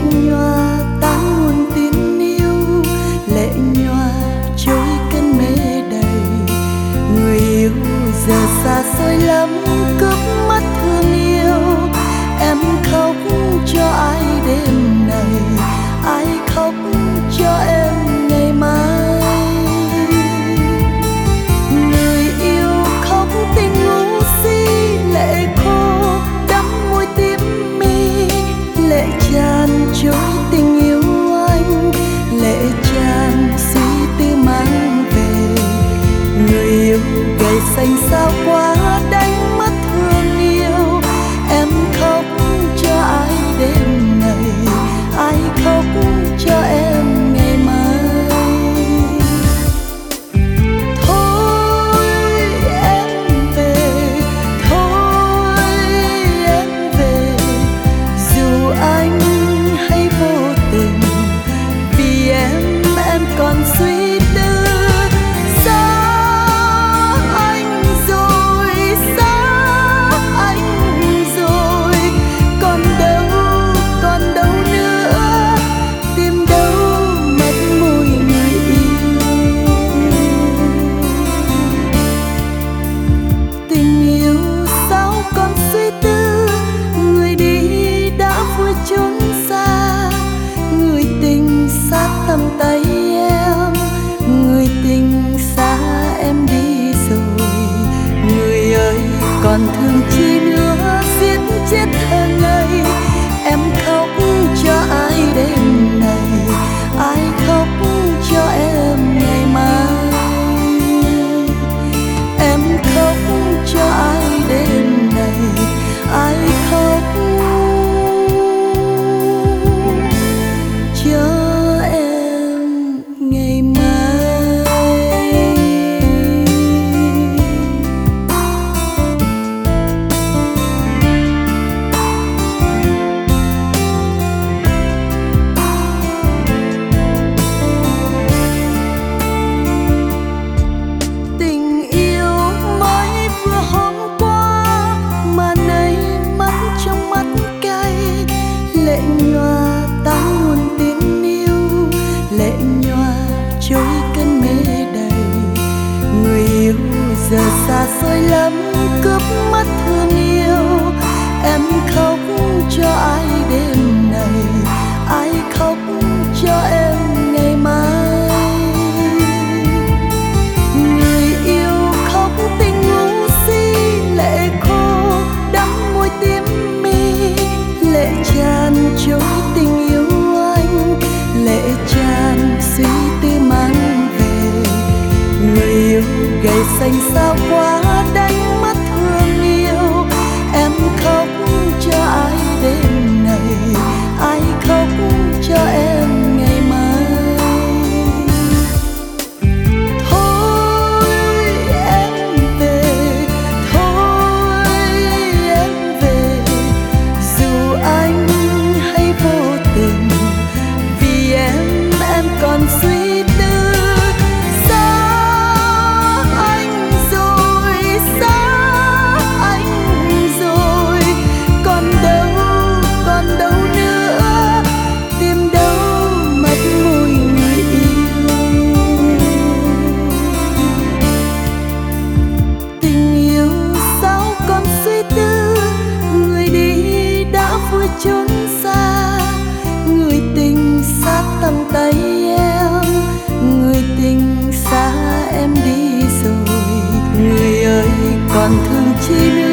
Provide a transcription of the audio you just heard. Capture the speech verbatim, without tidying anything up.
nhòa tan muôn tin yêu, lệ nhòa trôi cơn mê đầy. Người yêu giờ xa xôi lắm, cướp mất thương yêu. Em khóc cho ai đêm này, ai khóc cho em ngày mai. Người yêu khóc tình ngu si, lệ khô đắm môi tim mi, lệ tràn trôi tình yêu anh, lệ tràn suy tư mang về. Người yêu gầy xanh sao quá đánh mất thương yêu. Em khóc cho ai đêm này, ai khóc cho em ngày mai. Thôi em về, thôi em về, dù anh hay vô tình, vì em em còn suy tư. Xa anh rồi, xa anh rồi, còn đâu, còn đâu nữa, tìm đâu mất môi người yêu. Tình yêu sao còn suy tư, người đi đã vui chốn xa. Người tình xa tầm tay em, người tình xa em đi rồi. Người ơi còn thương chi nữa, giết chết thơ ngây. Em khóc cho ai đêm này, ai khóc cho em ngày mai. Em khóc cho ai đêm này, ai khóc cho em ngày mai. Tình yêu mới vừa hôm qua mà nay mắt trong mắt cay. Lệ nhòa tan muôn tin yêu, lệ nhòa trôi cơn mê đầy. Người yêu giờ xa xôi lắm, cướp mất thương yêu. Em khóc cho ai đêm này, ai khóc cho em ngày mai. Người yêu khóc tình ngu si, lệ khô đắm môi tim mi, lệ tràn trôi tình yêu anh, lệ tràn suy tư mang về. Người yêu gầy xanh sao quá đánh mất thương yêu. Em khóc cho ai đêm này, ai khóc cho em ngày mai. Thôi em về, thôi em về, dù anh hay vô tình, vì em em còn suy tư. Xa anh rồi, xa anh rồi, còn đâu, còn đâu nữa, tìm đâu mất môi người yêu. Tình yêu sao còn suy tư, người đi đã vui chốn xa. Người tình xa tầm tay em, người tình xa em đi rồi. Người ơi còn thương chi nữa,